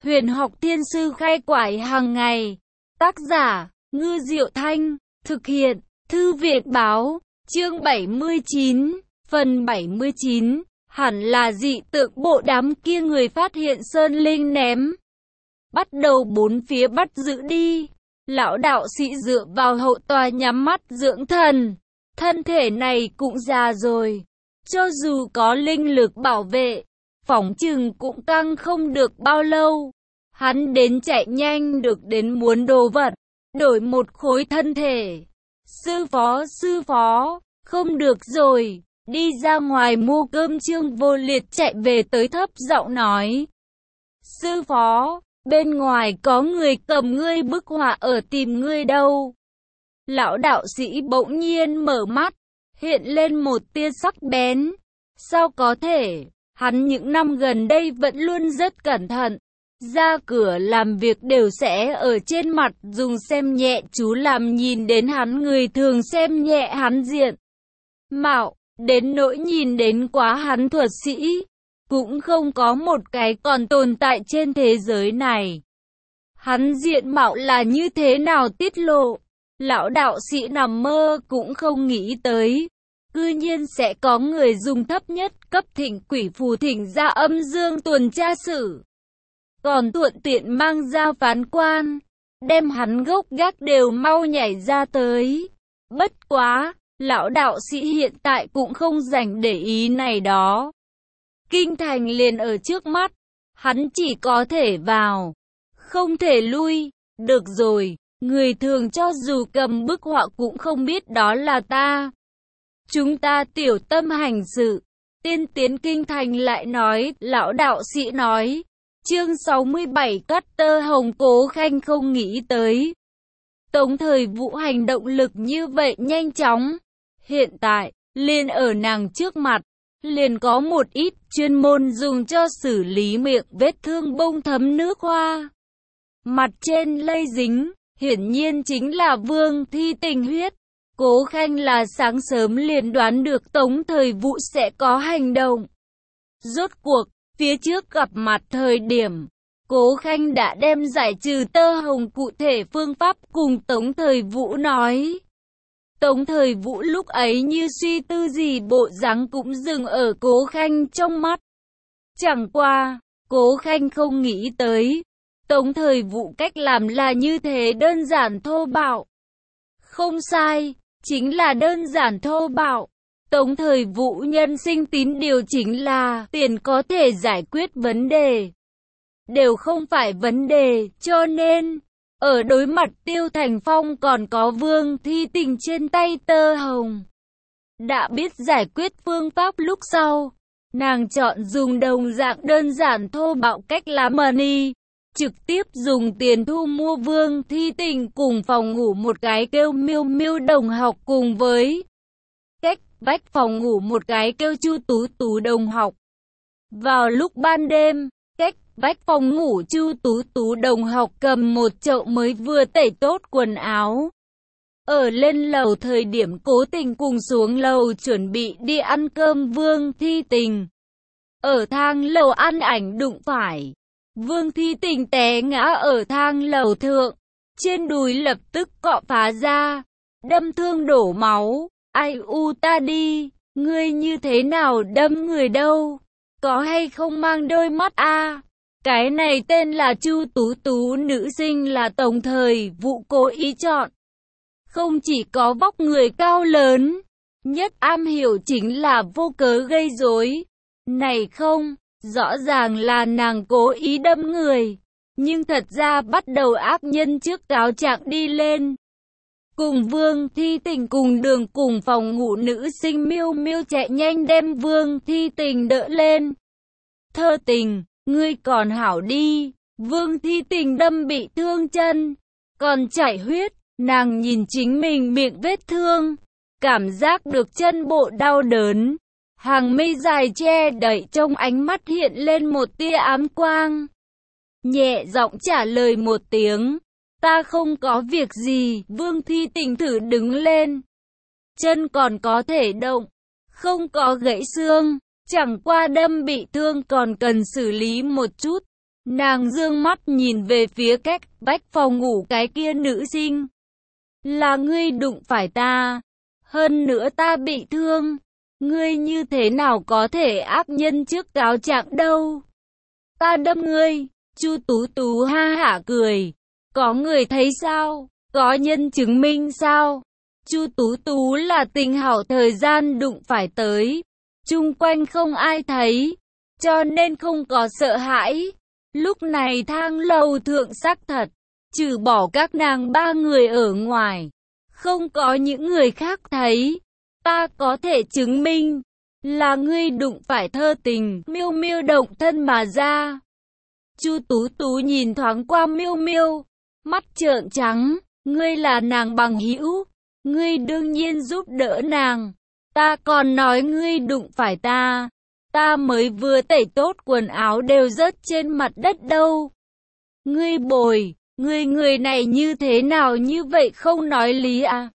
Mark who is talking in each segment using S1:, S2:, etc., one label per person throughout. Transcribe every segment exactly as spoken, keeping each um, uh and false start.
S1: Huyền học thiên sư khai quải hàng ngày. Tác giả, Ngư Diệu Thanh. Thực hiện, Thư viện báo. Chương bảy mươi chín, phần bảy mươi chín. Hẳn là dị tượng bộ đám kia người phát hiện sơn linh ném. Bắt đầu bốn phía bắt giữ đi. Lão đạo sĩ dựa vào hậu tòa nhắm mắt dưỡng thần. Thân thể này cũng già rồi. Cho dù có linh lực bảo vệ, phỏng chừng cũng căng không được bao lâu. Hắn đến chạy nhanh được đến muốn đồ vật, đổi một khối thân thể. Sư phó, sư phó, không được rồi, đi ra ngoài mua cơm. Trương Vô Liệt chạy về tới thấp giọng nói. Sư phó, bên ngoài có người cầm ngươi bức họa ở tìm ngươi đâu. Lão đạo sĩ bỗng nhiên mở mắt, hiện lên một tia sắc bén. Sao có thể, hắn những năm gần đây vẫn luôn rất cẩn thận. Ra cửa làm việc đều sẽ ở trên mặt dùng xem nhẹ chú làm nhìn đến hắn người thường xem nhẹ hắn diện mạo, đến nỗi nhìn đến quá hắn thuật sĩ, cũng không có một cái còn tồn tại trên thế giới này. Hắn diện mạo là như thế nào tiết lộ, lão đạo sĩ nằm mơ cũng không nghĩ tới. Cư nhiên sẽ có người dùng thấp nhất cấp thỉnh quỷ phù thỉnh ra âm dương tuần tra sử. Còn thuận tiện mang ra phán quan, đem hắn gốc gác đều mau nhảy ra tới. Bất quá, lão đạo sĩ hiện tại cũng không rảnh để ý này đó. Kinh thành liền ở trước mắt, hắn chỉ có thể vào, không thể lui. Được rồi, người thường cho dù cầm bức họa cũng không biết đó là ta. Chúng ta tiểu tâm hành sự. Tiên tiến kinh thành lại nói, lão đạo sĩ nói. Chương sáu mươi bảy cắt tơ hồng. Cố Khanh không nghĩ tới Tống Thời Vũ hành động lực như vậy nhanh chóng. Hiện tại, liền ở nàng trước mặt, liền có một ít chuyên môn dùng cho xử lý miệng vết thương bông thấm nước hoa. Mặt trên lây dính, hiển nhiên chính là Vương Thi Tình huyết. Cố Khanh là sáng sớm liền đoán được Tống Thời Vũ sẽ có hành động. Rốt cuộc, phía trước gặp mặt thời điểm, Cố Khanh đã đem giải trừ tơ hồng cụ thể phương pháp cùng Tống Thời Vũ nói. Tống Thời Vũ lúc ấy như suy tư gì, bộ dáng cũng dừng ở Cố Khanh trong mắt. Chẳng qua, Cố Khanh không nghĩ tới, Tống Thời Vũ cách làm là như thế đơn giản thô bạo. Không sai, chính là đơn giản thô bạo. Tống Thời Vũ nhân sinh tín điều chính là tiền có thể giải quyết vấn đề, đều không phải vấn đề, cho nên ở đối mặt Tiêu Thành Phong còn có Vương Thi Tình trên tay tơ hồng, đã biết giải quyết phương pháp lúc sau, nàng chọn dùng đồng dạng đơn giản thô bạo cách lá money, trực tiếp dùng tiền thu mua Vương Thi Tình cùng phòng ngủ một cái kêu Miêu Miêu đồng học, cùng với cách vách phòng ngủ một cái kêu Chu Tú Tú đồng học. Vào lúc ban đêm, cách vách phòng ngủ Chu Tú Tú đồng học cầm một chậu mới vừa tẩy tốt quần áo. Ở lên lầu thời điểm Cố Tình cùng xuống lầu chuẩn bị đi ăn cơm Vương Thi Tình. Ở thang lầu ăn ảnh đụng phải. Vương Thi Tình té ngã ở thang lầu thượng. Trên đùi lập tức cọ phá ra, đâm thương đổ máu. Ai u ta đi, ngươi như thế nào đâm người đâu? Có hay không mang đôi mắt a? À? Cái này tên là Chu Tú Tú, nữ sinh là Tống Thời Vũ cố ý chọn. Không chỉ có vóc người cao lớn, nhất am hiểu chính là vô cớ gây rối. Này không, rõ ràng là nàng cố ý đâm người, nhưng thật ra bắt đầu ác nhân trước cáo trạng đi lên. Cùng Vương Thi Tình cùng đường cùng phòng ngủ nữ sinh Miêu Miêu chạy nhanh đem Vương Thi Tình đỡ lên. Thơ Tình, ngươi còn hảo đi. Vương Thi Tình đâm bị thương chân, còn chảy huyết, nàng nhìn chính mình miệng vết thương, cảm giác được chân bộ đau đớn. Hàng mi dài che đậy trong ánh mắt hiện lên một tia ám quang. Nhẹ giọng trả lời một tiếng. Ta không có việc gì. Vương Thi Tình thử đứng lên. Chân còn có thể động, không có gãy xương, chẳng qua đâm bị thương còn cần xử lý một chút. Nàng dương mắt nhìn về phía cách vách phòng ngủ cái kia nữ sinh. Là ngươi đụng phải ta. Hơn nữa ta bị thương. Ngươi như thế nào có thể ác nhân trước cáo trạng đâu. Ta đâm ngươi. Chu Tú Tú ha hả cười. Có người thấy sao? Có nhân chứng minh sao? Chu Tú Tú là tình hảo thời gian đụng phải tới. Chung quanh không ai thấy. Cho nên không có sợ hãi. Lúc này thang lầu thượng xác thật. Trừ bỏ các nàng ba người ở ngoài. Không có những người khác thấy. Ta có thể chứng minh. Là ngươi đụng phải Thơ Tình. Miêu Miêu động thân mà ra. Chu Tú Tú nhìn thoáng qua Miêu Miêu. Mắt trợn trắng. Ngươi là nàng bằng hữu. Ngươi đương nhiên giúp đỡ nàng. Ta còn nói ngươi đụng phải ta. Ta mới vừa tẩy tốt quần áo đều rớt trên mặt đất đâu. Ngươi bồi, ngươi người này như thế nào như vậy không nói lý à?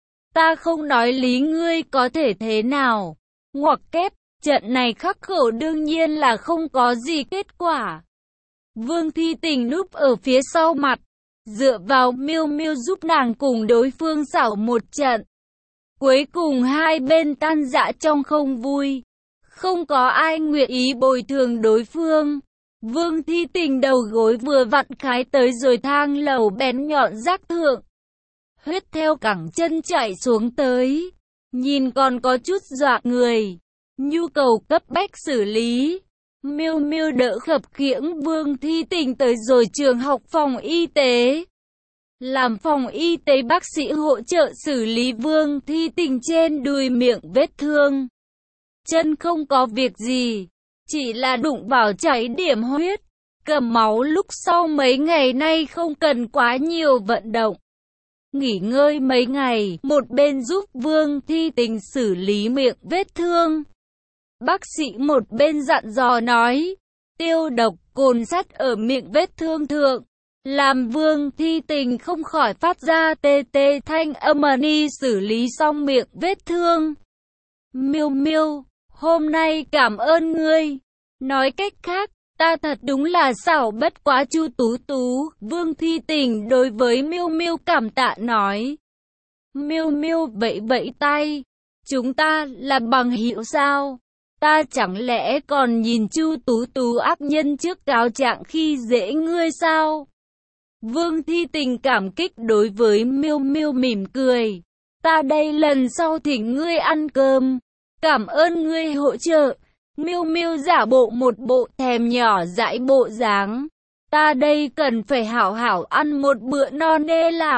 S1: Ta không nói lý ngươi có thể thế nào? Ngoặc kép, trận này khắc khổ đương nhiên là không có gì kết quả. Vương Thi Tình núp ở phía sau mặt. Dựa vào Miêu Miêu giúp nàng cùng đối phương xảo một trận. Cuối cùng hai bên tan rã trong không vui. Không có ai nguyện ý bồi thường đối phương. Vương Thi Tình đầu gối vừa vặn khái tới rồi thang lầu bén nhọn rác thượng. Huyết theo cẳng chân chảy xuống tới. Nhìn còn có chút dọa người. Nhu cầu cấp bách xử lý. Miêu Miêu đỡ khập khiễng Vương Thi Tình tới rồi trường học phòng y tế. Làm phòng y tế bác sĩ hỗ trợ xử lý Vương Thi Tình trên đùi miệng vết thương. Chân không có việc gì, chỉ là đụng vào chảy điểm huyết, cầm máu lúc sau mấy ngày nay không cần quá nhiều vận động. Nghỉ ngơi mấy ngày, một bên giúp Vương Thi Tình xử lý miệng vết thương. Bác sĩ một bên dặn dò nói, tiêu độc cồn sắt ở miệng vết thương thượng, làm Vương Thi Tình không khỏi phát ra tê tê thanh âm. Ni xử lý xong miệng vết thương. Miêu Miêu, hôm nay cảm ơn ngươi. Nói cách khác, ta thật đúng là xảo bất quá. Chu Tú Tú, Vương Thi Tình đối với Miêu Miêu cảm tạ nói. Miêu Miêu vẫy vẫy tay, chúng ta là bằng hữu sao? Ta chẳng lẽ còn nhìn Chu Tú Tú ác nhân trước cáo trạng khi dễ ngươi sao? Vương Thi Tình cảm kích đối với Miêu Miêu mỉm cười. Ta đây lần sau thỉnh ngươi ăn cơm. Cảm ơn ngươi hỗ trợ. Miêu Miêu giả bộ một bộ thèm nhỏ dãi bộ dáng. Ta đây cần phải hảo hảo ăn một bữa no nê lạp.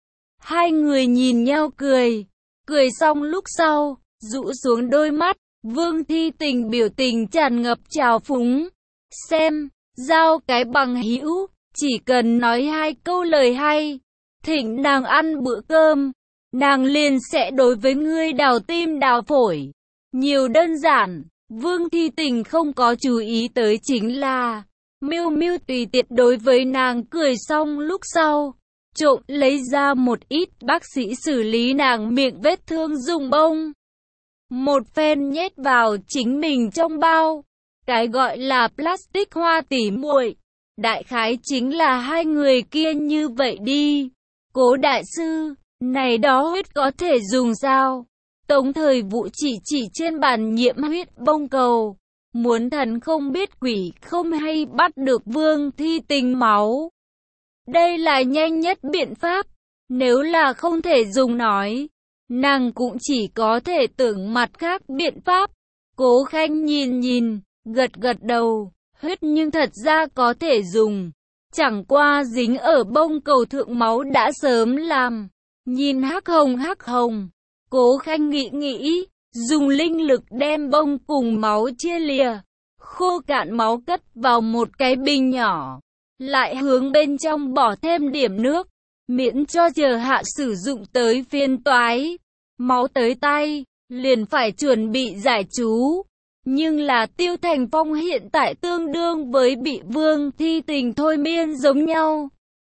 S1: Hai người nhìn nhau cười. Cười xong lúc sau, rũ xuống đôi mắt. Vương Thi Tình biểu tình tràn ngập trào phúng. Xem, giao cái bằng hữu, chỉ cần nói hai câu lời hay, thỉnh nàng ăn bữa cơm, nàng liền sẽ đối với ngươi đào tim đào phổi. Nhiều đơn giản. Vương Thi Tình không có chú ý tới chính là Miêu Miêu tùy tiện đối với nàng cười xong lúc sau, trộm lấy ra một ít bác sĩ xử lý nàng miệng vết thương dùng bông. Một phen nhét vào chính mình trong bao. Cái gọi là plastic hoa tỉ muội, đại khái chính là hai người kia như vậy đi. Cố đại sư, này đó huyết có thể dùng sao? Tống Thời Vũ chỉ chỉ trên bàn nhiễm huyết bông cầu. Muốn thần không biết quỷ không hay bắt được Vương Thi Tình máu. Đây là nhanh nhất biện pháp. Nếu là không thể dùng nói, nàng cũng chỉ có thể tưởng mặt khác biện pháp. Cố Khanh nhìn nhìn, gật gật đầu. Huyết nhưng thật ra có thể dùng. Chẳng qua dính ở bông cầu thượng máu đã sớm làm. Nhìn hắc hồng hắc hồng. Cố Khanh nghĩ nghĩ, dùng linh lực đem bông cùng máu chia lìa, khô cạn máu cất vào một cái bình nhỏ, lại hướng bên trong bỏ thêm điểm nước, miễn cho chờ hạ sử dụng tới phiên toái. Máu tới tay, liền phải chuẩn bị giải chú. Nhưng là Tiêu Thành Phong hiện tại tương đương với bị Vương Thi Tình thôi miên giống nhau.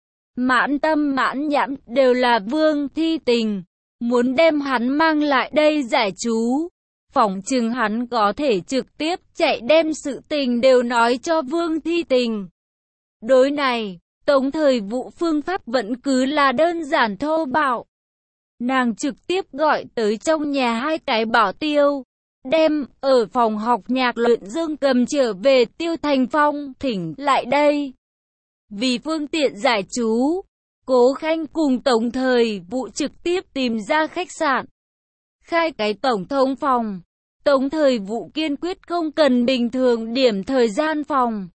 S1: Mãn tâm mãn nhãn đều là Vương Thi Tình. Muốn đem hắn mang lại đây giải chú, phỏng chừng hắn có thể trực tiếp chạy đem sự tình đều nói cho Vương Thi Tình. Đối này, Tống Thời Vũ phương pháp vẫn cứ là đơn giản thô bạo. Nàng trực tiếp gọi tới trong nhà hai cái bảo tiêu, đem ở phòng học nhạc luyện dương cầm trở về Tiêu Thành Phong thỉnh lại đây. Vì phương tiện giải trú, Cố Khanh cùng Tống Thời Vũ trực tiếp tìm ra khách sạn, khai cái tổng thống phòng. Tống Thời Vũ kiên quyết không cần bình thường điểm thời gian phòng.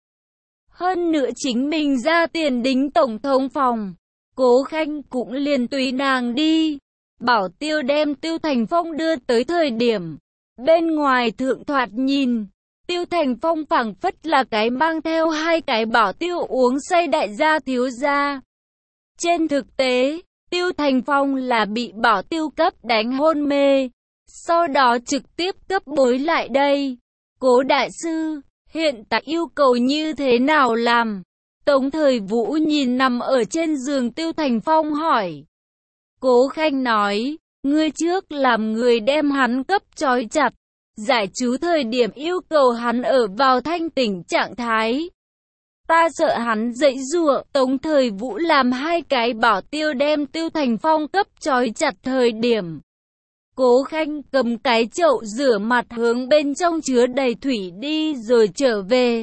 S1: Hơn nữa chính mình ra tiền đính tổng thống phòng. Cố Khanh cũng liền tùy nàng đi. Bảo tiêu đem Tiêu Thành Phong đưa tới thời điểm. Bên ngoài thượng thoạt nhìn, Tiêu Thành Phong phảng phất là cái mang theo hai cái bảo tiêu uống say đại gia thiếu gia. Trên thực tế, Tiêu Thành Phong là bị bảo tiêu cấp đánh hôn mê. Sau đó trực tiếp cấp bối lại đây. Cố đại sư, hiện tại yêu cầu như thế nào làm? Tống Thời Vũ nhìn nằm ở trên giường Tiêu Thành Phong hỏi. Cố Khanh nói, ngươi trước làm người đem hắn cấp trói chặt. Giải trú thời điểm yêu cầu hắn ở vào thanh tỉnh trạng thái. Ta sợ hắn dậy giụa. Tống Thời Vũ làm hai cái bảo tiêu đem Tiêu Thành Phong cấp trói chặt thời điểm. Cố Khanh cầm cái chậu rửa mặt hướng bên trong chứa đầy thủy đi rồi trở về.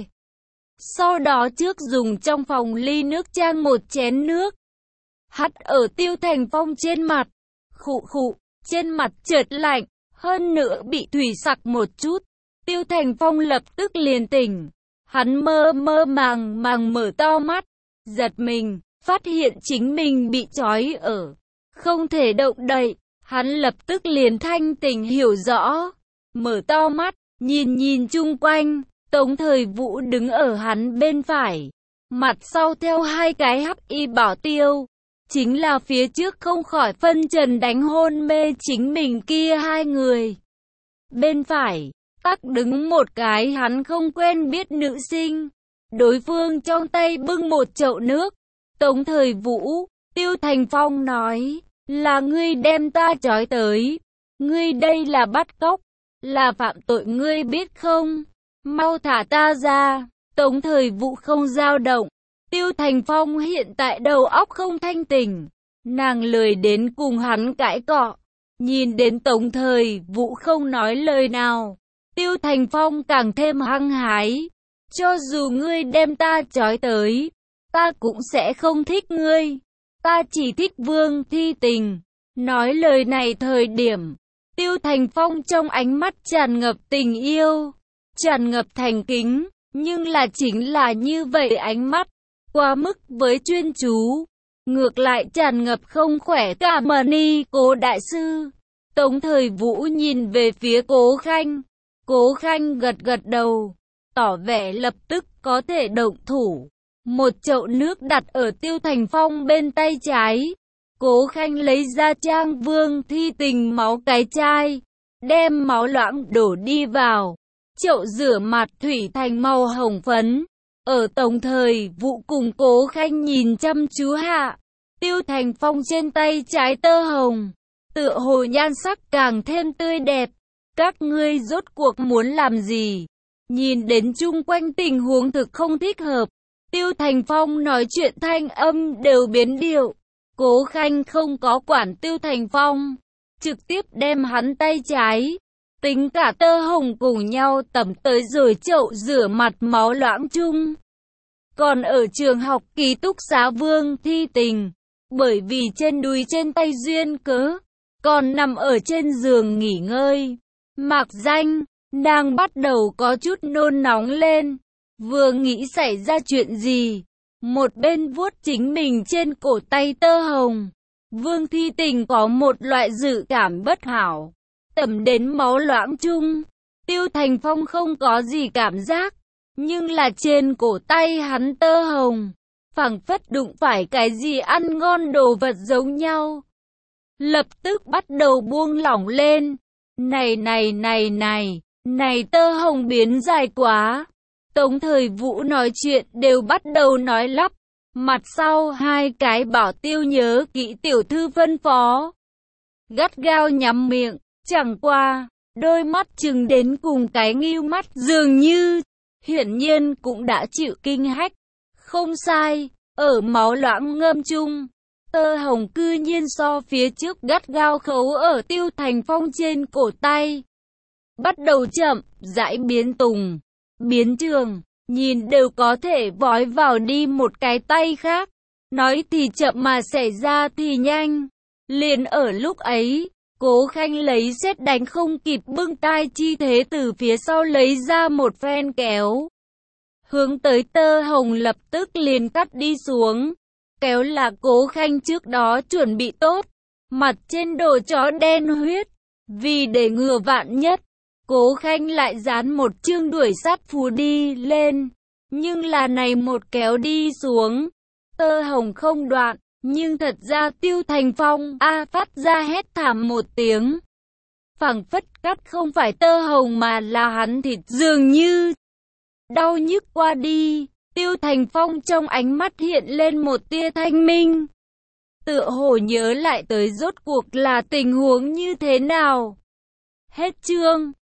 S1: Sau đó trước dùng trong phòng ly nước chan một chén nước. Hắt ở Tiêu Thành Phong trên mặt. Khụ khụ, trên mặt chợt lạnh, hơn nữa bị thủy sặc một chút. Tiêu Thành Phong lập tức liền tỉnh. Hắn mơ mơ màng màng mở to mắt, giật mình, phát hiện chính mình bị trói ở, không thể động đậy. Hắn lập tức liền thanh tỉnh hiểu rõ, mở to mắt, nhìn nhìn chung quanh. Tống Thời Vũ đứng ở hắn bên phải, mặt sau theo hai cái hắc y bảo tiêu, chính là phía trước không khỏi phân trần đánh hôn mê chính mình kia hai người. Bên phải, tắc đứng một cái hắn không quen biết nữ sinh, đối phương trong tay bưng một chậu nước. Tống Thời Vũ, Tiêu Thành Phong nói, là ngươi đem ta trói tới, ngươi đây là bắt cóc, là phạm tội ngươi biết không, mau thả ta ra. Tống Thời Vũ không dao động. Tiêu Thành Phong hiện tại đầu óc không thanh tỉnh, nàng lười đến cùng hắn cãi cọ. Nhìn đến Tống Thời Vũ không nói lời nào, Tiêu Thành Phong càng thêm hăng hái. Cho dù ngươi đem ta trói tới, ta cũng sẽ không thích ngươi, ta chỉ thích Vương Thi Tình. Nói lời này thời điểm, Tiêu Thành Phong trong ánh mắt tràn ngập tình yêu, tràn ngập thành kính, nhưng là chính là như vậy ánh mắt, quá mức với chuyên chú, ngược lại tràn ngập không khỏe cả mani. Cố đại sư. Tống Thời Vũ nhìn về phía Cố Khanh. Cố Khanh gật gật đầu, tỏ vẻ lập tức có thể động thủ. Một chậu nước đặt ở Tiêu Thành Phong bên tay trái. Cố Khanh lấy ra trang Vương Thi Tình máu cái chai, đem máu loãng đổ đi vào. Chậu rửa mặt thủy thành màu hồng phấn. Ở Tống Thời Vũ cùng Cố Khanh nhìn chăm chú hạ, Tiêu Thành Phong trên tay trái tơ hồng, tựa hồ nhan sắc càng thêm tươi đẹp. Các ngươi rốt cuộc muốn làm gì? Nhìn đến chung quanh tình huống thực không thích hợp, Tiêu Thành Phong nói chuyện thanh âm đều biến điệu. Cố Khanh không có quản Tiêu Thành Phong, trực tiếp đem hắn tay trái, tính cả tơ hồng cùng nhau tẩm tới rồi chậu rửa mặt máu loãng chung. Còn ở trường học ký túc xá Vương Thi Tình, bởi vì trên đùi trên tay duyên cớ, còn nằm ở trên giường nghỉ ngơi. Mạc danh, nàng bắt đầu có chút nôn nóng lên, vừa nghĩ xảy ra chuyện gì, một bên vuốt chính mình trên cổ tay tơ hồng. Vương Thi Tình có một loại dự cảm bất hảo, tẩm đến máu loãng chung. Tiêu Thành Phong không có gì cảm giác, nhưng là trên cổ tay hắn tơ hồng, phảng phất đụng phải cái gì ăn ngon đồ vật giống nhau. Lập tức bắt đầu buông lỏng lên. Này này này này, này tơ hồng biến dài quá. Tống Thời Vũ nói chuyện đều bắt đầu nói lắp. Mặt sau hai cái bảo tiêu nhớ kỹ tiểu thư phân phó, gắt gao nhắm miệng, chẳng qua, đôi mắt chừng đến cùng cái nghêu mắt dường như, hiển nhiên cũng đã chịu kinh hách, Không sai, ở máu loãng ngâm chung, tơ hồng cư nhiên so phía trước gắt gao khấu ở Tiêu Thành Phong trên cổ tay. Bắt đầu chậm, rãi biến tùng, biến trường, nhìn đều có thể vói vào đi một cái tay khác. Nói thì chậm mà xảy ra thì nhanh. Liền ở lúc ấy, Cố Khanh lấy sét đánh không kịp bưng tai chi thế từ phía sau lấy ra một phen kéo. Hướng tới tơ hồng lập tức liền cắt đi xuống. Kéo là Cố Khanh trước đó chuẩn bị tốt, mặt trên đổ chó đen huyết. Vì để ngừa vạn nhất, Cố Khanh lại dán một chương đuổi sát phù đi lên. Nhưng là này một kéo đi xuống, tơ hồng không đoạn. Nhưng thật ra Tiêu Thành Phong a phát ra hét thảm một tiếng. Phảng phất cắt không phải tơ hồng mà là hắn thịt, dường như đau nhức qua đi. Tiêu Thành Phong trong ánh mắt hiện lên một tia thanh minh, tựa hồ nhớ lại tới rốt cuộc là tình huống như thế nào. Hết chương.